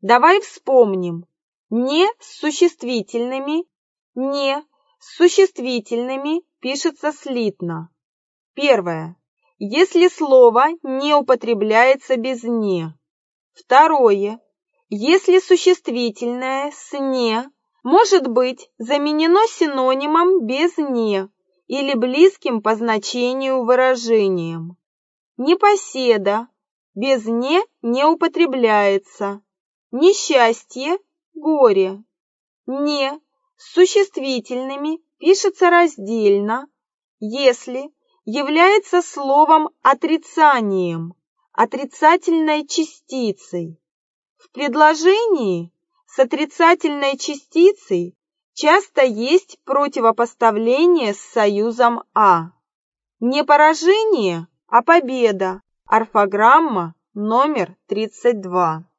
Давай вспомним. Не с существительными, не с существительными пишется слитно. Первое. Если слово не употребляется без «не». Второе. Если существительное с «не» может быть заменено синонимом без «не» или близким по значению выражением. Непоседа без «не» не употребляется. Несчастье, горе. «Не» с существительными пишется раздельно, если является словом отрицанием, отрицательной частицей. В предложении с отрицательной частицей часто есть противопоставление с союзом «а». Не поражение, а победа. Орфограмма номер 32.